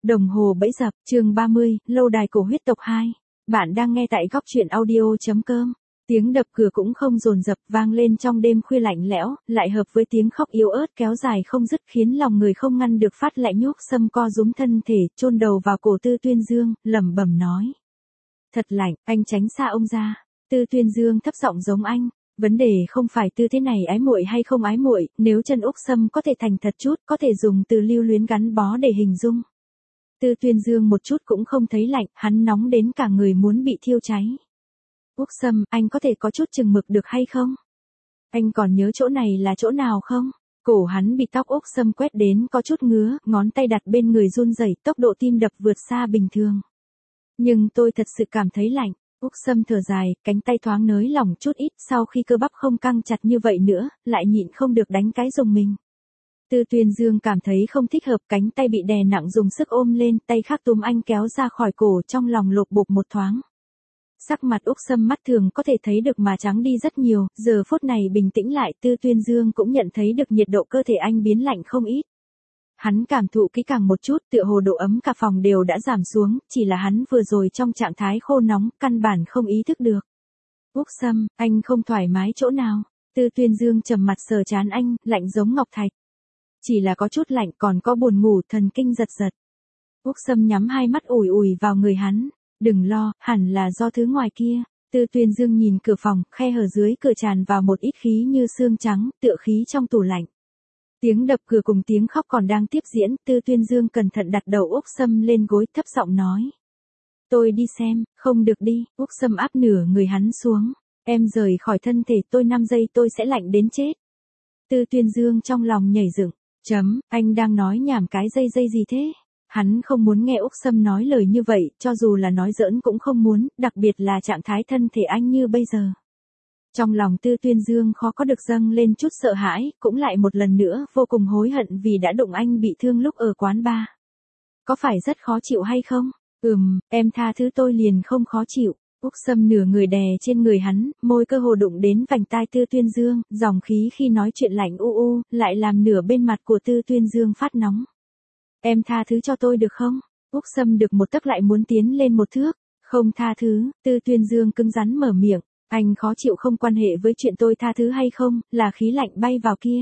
Đồng hồ bẫy dập, chương 30, lâu đài cổ huyết tộc 2. Bạn đang nghe tại góc truyện audio.com. Tiếng đập cửa cũng không dồn dập vang lên trong đêm khuya lạnh lẽo, lại hợp với tiếng khóc yếu ớt kéo dài không dứt khiến lòng người không ngăn được phát lạnh. Nhúc Sâm co rúm thân thể, chôn đầu vào cổ Tư Tuyên Dương, lẩm bẩm nói. Thật lạnh, anh tránh xa ông ra. Tư Tuyên Dương thấp giọng giống anh. Vấn đề không phải Tư thế này ái muội hay không ái muội, nếu chân Úc Sâm có thể thành thật chút, có thể dùng từ lưu luyến gắn bó để hình dung. Tư Tuyên Dương một chút cũng không thấy lạnh, hắn nóng đến cả người muốn bị thiêu cháy. Úc Sâm, anh có thể có chút chừng mực được hay không? Anh còn nhớ chỗ này là chỗ nào không? Cổ hắn bị tóc Úc Sâm quét đến có chút ngứa, ngón tay đặt bên người run rẩy, tốc độ tim đập vượt xa bình thường. Nhưng tôi thật sự cảm thấy lạnh. Úc Sâm thở dài, cánh tay thoáng nới lỏng chút ít, sau khi cơ bắp không căng chặt như vậy nữa, lại nhịn không được đánh cái rùng mình. Tư Tuyên Dương cảm thấy không thích hợp, cánh tay bị đè nặng dùng sức ôm lên, tay khác túm anh kéo ra khỏi cổ, trong lòng lột bột một thoáng. Sắc mặt Úc Sâm mắt thường có thể thấy được mà trắng đi rất nhiều, giờ phút này bình tĩnh lại, Tư Tuyên Dương cũng nhận thấy được nhiệt độ cơ thể anh biến lạnh không ít. Hắn cảm thụ kỹ càng một chút, tựa hồ độ ấm cả phòng đều đã giảm xuống, chỉ là hắn vừa rồi trong trạng thái khô nóng, căn bản không ý thức được. Úc Sâm, anh không thoải mái chỗ nào? Tư Tuyên Dương trầm mặt sờ trán anh, lạnh giống ngọc thạch. Chỉ là có chút lạnh, còn có buồn ngủ, thần kinh giật giật. Úc Sâm nhắm hai mắt ủi ủi vào người hắn. Đừng lo, hẳn là do thứ ngoài kia. Tư Tuyên Dương nhìn cửa phòng, khe hở dưới cửa tràn vào một ít khí như xương trắng, tựa khí trong tủ lạnh. Tiếng đập cửa cùng tiếng khóc còn đang tiếp diễn, Tư Tuyên Dương cẩn thận đặt đầu Úc Sâm lên gối, thấp giọng nói. Tôi đi xem. Không được đi. Úc Sâm áp nửa người hắn xuống. Em rời khỏi thân thể tôi 5 giây tôi sẽ lạnh đến chết. Tư Tuyên Dương trong lòng nhảy dựng. Anh đang nói nhảm cái dây gì thế? Hắn không muốn nghe Úc Sâm nói lời như vậy, cho dù là nói giỡn cũng không muốn, đặc biệt là trạng thái thân thể anh như bây giờ. Trong lòng Tư Tuyên Dương khó có được dâng lên chút sợ hãi, cũng lại một lần nữa vô cùng hối hận vì đã đụng anh bị thương lúc ở quán bar. Có phải rất khó chịu hay không? Em tha thứ tôi liền không khó chịu. Úc Sâm nửa người đè trên người hắn, môi cơ hồ đụng đến vành tai Tư Tuyên Dương, dòng khí khi nói chuyện lạnh u lại làm nửa bên mặt của Tư Tuyên Dương phát nóng. Em tha thứ cho tôi được không? Úc Sâm được một tấc lại muốn tiến lên một thước. Không tha thứ, Tư Tuyên Dương cứng rắn mở miệng. Anh khó chịu không quan hệ với chuyện tôi tha thứ hay không, là khí lạnh bay vào kia.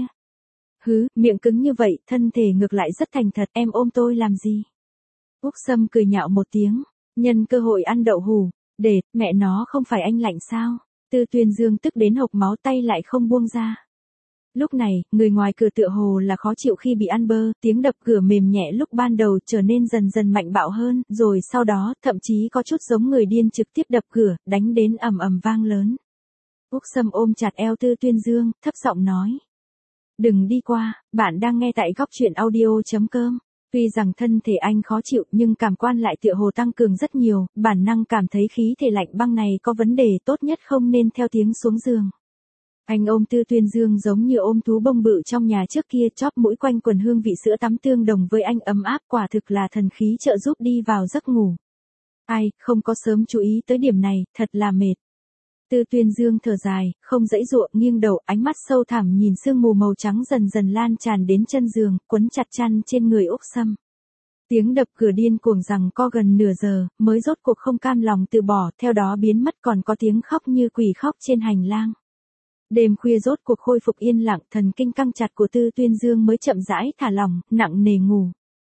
Miệng cứng như vậy, thân thể ngược lại rất thành thật, em ôm tôi làm gì? Úc Sâm cười nhạo một tiếng, nhân cơ hội ăn đậu hù. Mẹ nó không phải anh lạnh sao? Tư Tuyên Dương tức đến hộc máu, tay lại không buông ra. Lúc này, người ngoài cửa tựa hồ là khó chịu khi bị ăn bơ, tiếng đập cửa mềm nhẹ lúc ban đầu trở nên dần dần mạnh bạo hơn, rồi sau đó, thậm chí có chút giống người điên trực tiếp đập cửa, đánh đến ầm ầm vang lớn. Úc Sâm ôm chặt eo Tư Tuyên Dương, thấp giọng nói. Đừng đi qua, bạn đang nghe tại góc truyện audio.com. Tuy rằng thân thể anh khó chịu nhưng cảm quan lại tựa hồ tăng cường rất nhiều, bản năng cảm thấy khí thể lạnh băng này có vấn đề, tốt nhất không nên theo tiếng xuống giường. Anh ôm Tư Tuyên Dương giống như ôm thú bông bự trong nhà trước kia, chóp mũi quanh quần hương vị sữa tắm tương đồng với anh ấm áp, quả thực là thần khí trợ giúp đi vào giấc ngủ. Ai, không có sớm chú ý tới điểm này, thật là mệt. Tư Tuyên Dương thở dài, không dãy dụa, nghiêng đầu, ánh mắt sâu thẳm nhìn sương mù màu trắng dần dần lan tràn đến chân giường, quấn chặt chăn trên người Úc Sâm. Tiếng đập cửa điên cuồng rằng co gần nửa giờ, mới rốt cuộc không cam lòng từ bỏ, theo đó biến mất, còn có tiếng khóc như quỷ khóc trên hành lang. Đêm khuya rốt cuộc khôi phục yên lặng, thần kinh căng chặt của Tư Tuyên Dương mới chậm rãi thả lỏng, nặng nề ngủ.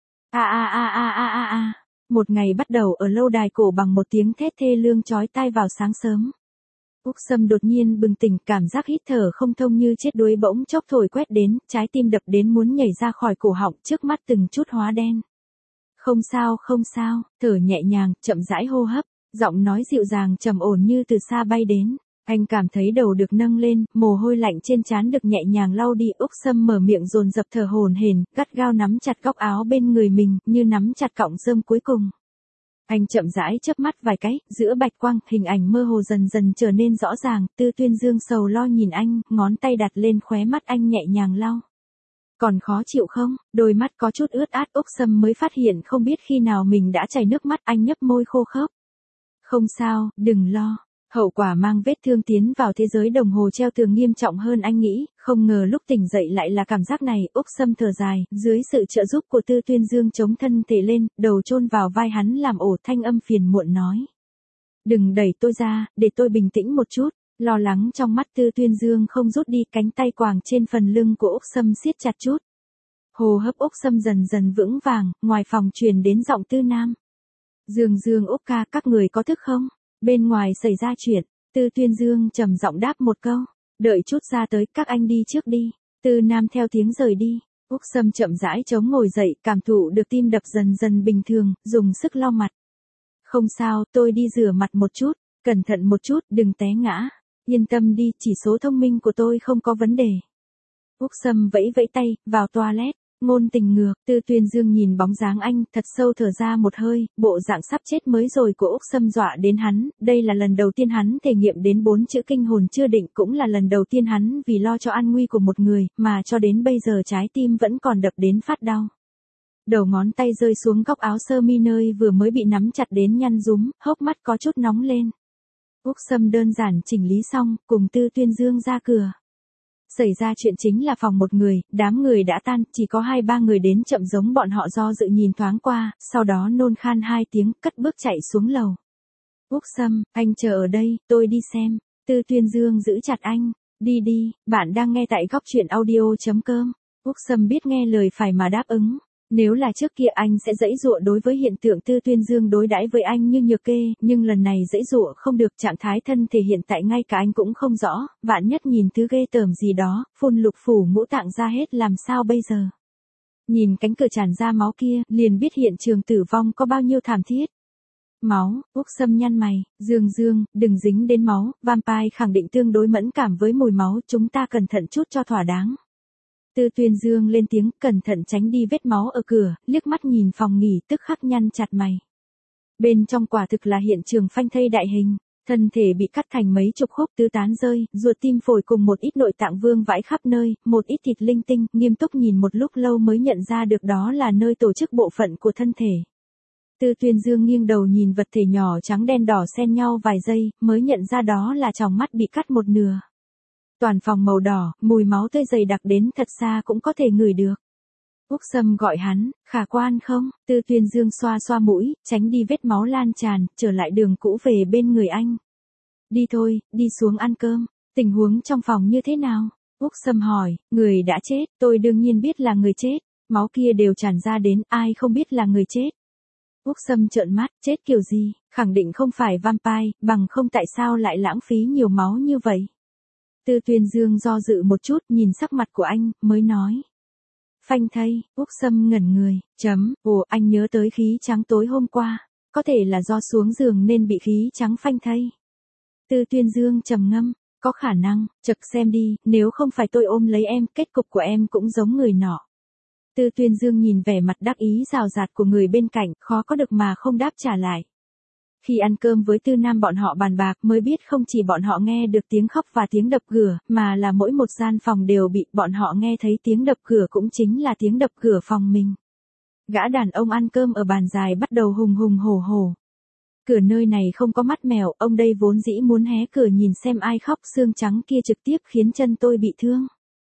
Một ngày bắt đầu ở lâu đài cổ bằng một tiếng thét thê lương chói tai vào sáng sớm. Úc Sâm đột nhiên bừng tỉnh, cảm giác hít thở không thông như chết đuối bỗng chốc thổi quét đến, trái tim đập đến muốn nhảy ra khỏi cổ họng, trước mắt từng chút hóa đen. Không sao, thở nhẹ nhàng, chậm rãi hô hấp, giọng nói dịu dàng trầm ổn như từ xa bay đến. Anh cảm thấy đầu được nâng lên, mồ hôi lạnh trên trán được nhẹ nhàng lau đi. Úc Sâm mở miệng dồn dập thở hổn hển, gắt gao nắm chặt góc áo bên người mình, như nắm chặt cọng rơm cuối cùng. Anh chậm rãi chớp mắt vài cái, giữa bạch quang, hình ảnh mơ hồ dần dần trở nên rõ ràng. Tư Tuyên Dương sầu lo nhìn anh, ngón tay đặt lên khóe mắt anh nhẹ nhàng lau. Còn khó chịu không? Đôi mắt có chút ướt át, Úc Sâm mới phát hiện không biết khi nào mình đã chảy nước mắt, anh nhấp môi khô khốc. Không sao, đừng lo. Hậu quả mang vết thương tiến vào thế giới đồng hồ treo tường nghiêm trọng hơn anh nghĩ, không ngờ lúc tỉnh dậy lại là cảm giác này. Úc Sâm thở dài, dưới sự trợ giúp của Tư Tuyên Dương chống thân thể lên, đầu chôn vào vai hắn làm ổ, thanh âm phiền muộn nói. Đừng đẩy tôi ra, để tôi bình tĩnh một chút. Lo lắng trong mắt Tư Tuyên Dương không rút đi, cánh tay quàng trên phần lưng của Úc Sâm siết chặt chút. Hô hấp Úc Sâm dần dần vững vàng, ngoài phòng truyền đến giọng Tư Nam. Dương Dương Úc ca, các người có thức không? Bên ngoài xảy ra chuyện. Tư Tuyên Dương trầm giọng đáp một câu. Đợi chút ra tới, các anh đi trước đi. Tư Nam theo tiếng rời đi. Úc Sâm chậm rãi chống ngồi dậy, cảm thụ được tim đập dần dần bình thường, dùng sức lau mặt. Không sao, tôi đi rửa mặt một chút. Cẩn thận một chút, đừng té ngã. Yên tâm đi, chỉ số thông minh của tôi không có vấn đề. Úc Sâm vẫy vẫy tay, vào toilet. Ngôn Tình ngược, Tư Tuyên Dương nhìn bóng dáng anh, thật sâu thở ra một hơi, bộ dạng sắp chết mới rồi của Úc Sâm dọa đến hắn, đây là lần đầu tiên hắn thể nghiệm đến 4 chữ kinh hồn chưa định, cũng là lần đầu tiên hắn vì lo cho an nguy của một người, mà cho đến bây giờ trái tim vẫn còn đập đến phát đau. Đầu ngón tay rơi xuống góc áo sơ mi nơi vừa mới bị nắm chặt đến nhăn rúm, hốc mắt có chút nóng lên. Úc Sâm đơn giản chỉnh lý xong, cùng Tư Tuyên Dương ra cửa. Xảy ra chuyện chính là phòng một người, đám người đã tan, chỉ có 2-3 người đến chậm giống bọn họ do dự nhìn thoáng qua, sau đó nôn khan 2 tiếng, cất bước chạy xuống lầu. Úc Sâm, anh chờ ở đây, tôi đi xem. Tư Tuyên Dương giữ chặt anh. Đi đi, bạn đang nghe tại góc truyện audio.com. Úc Sâm biết nghe lời phải mà đáp ứng. Nếu là trước kia anh sẽ giãy giụa đối với hiện tượng Tư Tuyên Dương đối đãi với anh như nhược kê, nhưng lần này giãy giụa không được, trạng thái thân thể hiện tại ngay cả anh cũng không rõ, vạn nhất nhìn thứ ghê tởm gì đó, phun lục phủ ngũ tạng ra hết làm sao bây giờ. Nhìn cánh cửa tràn ra máu kia, liền biết hiện trường tử vong có bao nhiêu thảm thiết. Máu, Úc Sâm nhăn mày, Dương Dương, đừng dính đến máu, vampire khẳng định tương đối mẫn cảm với mùi máu, chúng ta cẩn thận chút cho thỏa đáng. Tư Tuyên Dương lên tiếng, cẩn thận tránh đi vết máu ở cửa, liếc mắt nhìn phòng nghỉ, tức khắc nhăn chặt mày. Bên trong quả thực là hiện trường phanh thây đại hình, thân thể bị cắt thành mấy chục khúc tứ tán rơi, ruột tim phổi cùng một ít nội tạng vương vãi khắp nơi, một ít thịt linh tinh, nghiêm túc nhìn một lúc lâu mới nhận ra được đó là nơi tổ chức bộ phận của thân thể. Tư Tuyên Dương nghiêng đầu nhìn vật thể nhỏ trắng đen đỏ xen nhau vài giây, mới nhận ra đó là tròng mắt bị cắt một nửa. Toàn phòng màu đỏ, mùi máu tươi dày đặc đến thật xa cũng có thể ngửi được. Úc Sâm gọi hắn, khả quan không? Tư Tuyên Dương xoa xoa mũi, tránh đi vết máu lan tràn, trở lại đường cũ về bên người anh. Đi thôi, đi xuống ăn cơm. Tình huống trong phòng như thế nào? Úc Sâm hỏi, người đã chết, tôi đương nhiên biết là người chết. Máu kia đều tràn ra đến, ai không biết là người chết. Úc Sâm trợn mắt, chết kiểu gì? Khẳng định không phải vampire, bằng không tại sao lại lãng phí nhiều máu như vậy? Tư Tuyên Dương do dự một chút, nhìn sắc mặt của anh, mới nói. Phanh thây, Úc Sâm ngẩn người, ồ, anh nhớ tới khí trắng tối hôm qua, có thể là do xuống giường nên bị khí trắng phanh thây. Tư Tuyên Dương trầm ngâm, có khả năng, chật xem đi, nếu không phải tôi ôm lấy em, kết cục của em cũng giống người nọ. Tư Tuyên Dương nhìn vẻ mặt đắc ý rào rạt của người bên cạnh, khó có được mà không đáp trả lại. Khi ăn cơm với Tư Nam bọn họ bàn bạc mới biết không chỉ bọn họ nghe được tiếng khóc và tiếng đập cửa, mà là mỗi một gian phòng đều bị bọn họ nghe thấy tiếng đập cửa cũng chính là tiếng đập cửa phòng mình. Gã đàn ông ăn cơm ở bàn dài bắt đầu hùng hùng hổ hổ. Cửa nơi này không có mắt mèo, ông đây vốn dĩ muốn hé cửa nhìn xem ai khóc, xương trắng kia trực tiếp khiến chân tôi bị thương.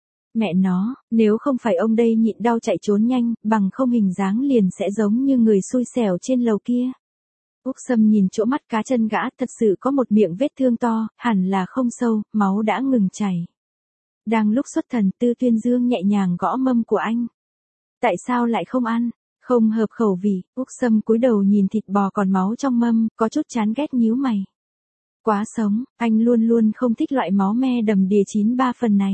Mẹ nó, nếu không phải ông đây nhịn đau chạy trốn nhanh, bằng không hình dáng liền sẽ giống như người xui xẻo trên lầu kia. Úc Sâm nhìn chỗ mắt cá chân gã, thật sự có một miệng vết thương to, hẳn là không sâu, máu đã ngừng chảy. Đang lúc xuất thần, Tư Tuyên Dương nhẹ nhàng gõ mâm của anh. Tại sao lại không ăn? Không hợp khẩu vị. Úc Sâm cúi đầu nhìn thịt bò còn máu trong mâm, có chút chán ghét nhíu mày. Quá sống, anh luôn luôn không thích loại máu me đầm đìa chín ba phần này.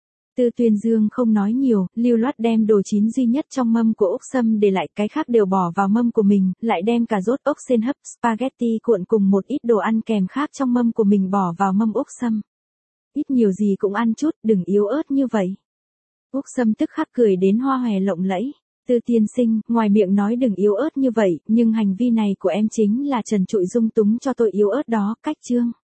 Tư Tuyên Dương không nói nhiều, lưu loát đem đồ chín duy nhất trong mâm của Úc Sâm để lại, cái khác đều bỏ vào mâm của mình, lại đem cà rốt, ốc sên hấp, spaghetti cuộn cùng một ít đồ ăn kèm khác trong mâm của mình bỏ vào mâm Úc Sâm. Ít nhiều gì cũng ăn chút, đừng yếu ớt như vậy. Úc Sâm tức khắc cười đến hoa hòe lộng lẫy. Tư tiên sinh, ngoài miệng nói đừng yếu ớt như vậy, nhưng hành vi này của em chính là trần trụi dung túng cho tôi yếu ớt đó, cách chương.